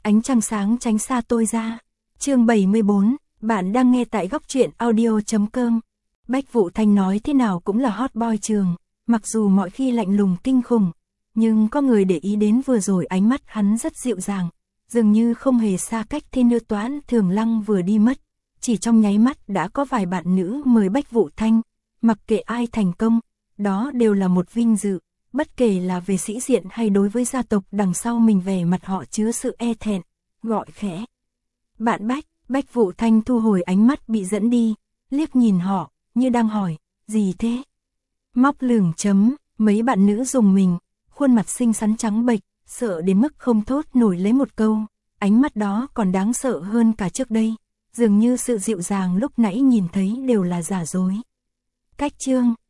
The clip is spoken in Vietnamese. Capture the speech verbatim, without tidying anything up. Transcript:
ánh trăng sáng tránh xa tôi ra. Chương bảy mươi bốn, bạn đang nghe tại góc truyện audio chấm com. Bách Vũ Thanh nói thế nào cũng là hot boy trường, mặc dù mọi khi lạnh lùng kinh khủng, nhưng có người để ý đến vừa rồi ánh mắt hắn rất dịu dàng, dường như không hề xa cách. Thiên Nữ Toán Thường Lăng vừa đi mất, chỉ trong nháy mắt đã có vài bạn nữ mời Bách Vũ Thanh, mặc kệ ai thành công, đó đều là một vinh dự, bất kể là về sĩ diện hay đối với gia tộc đằng sau mình, vẻ mặt họ chứa sự e thẹn, gọi khẽ. Bạn Bách, Bách Vũ Thanh thu hồi ánh mắt bị dẫn đi, liếc nhìn họ, như đang hỏi, gì thế? Móc lửng chấm, mấy bạn nữ dùng mình, khuôn mặt xinh xắn trắng bệch, sợ đến mức không thốt nổi lấy một câu, ánh mắt đó còn đáng sợ hơn cả trước đây, dường như sự dịu dàng lúc nãy nhìn thấy đều là giả dối. Cách chương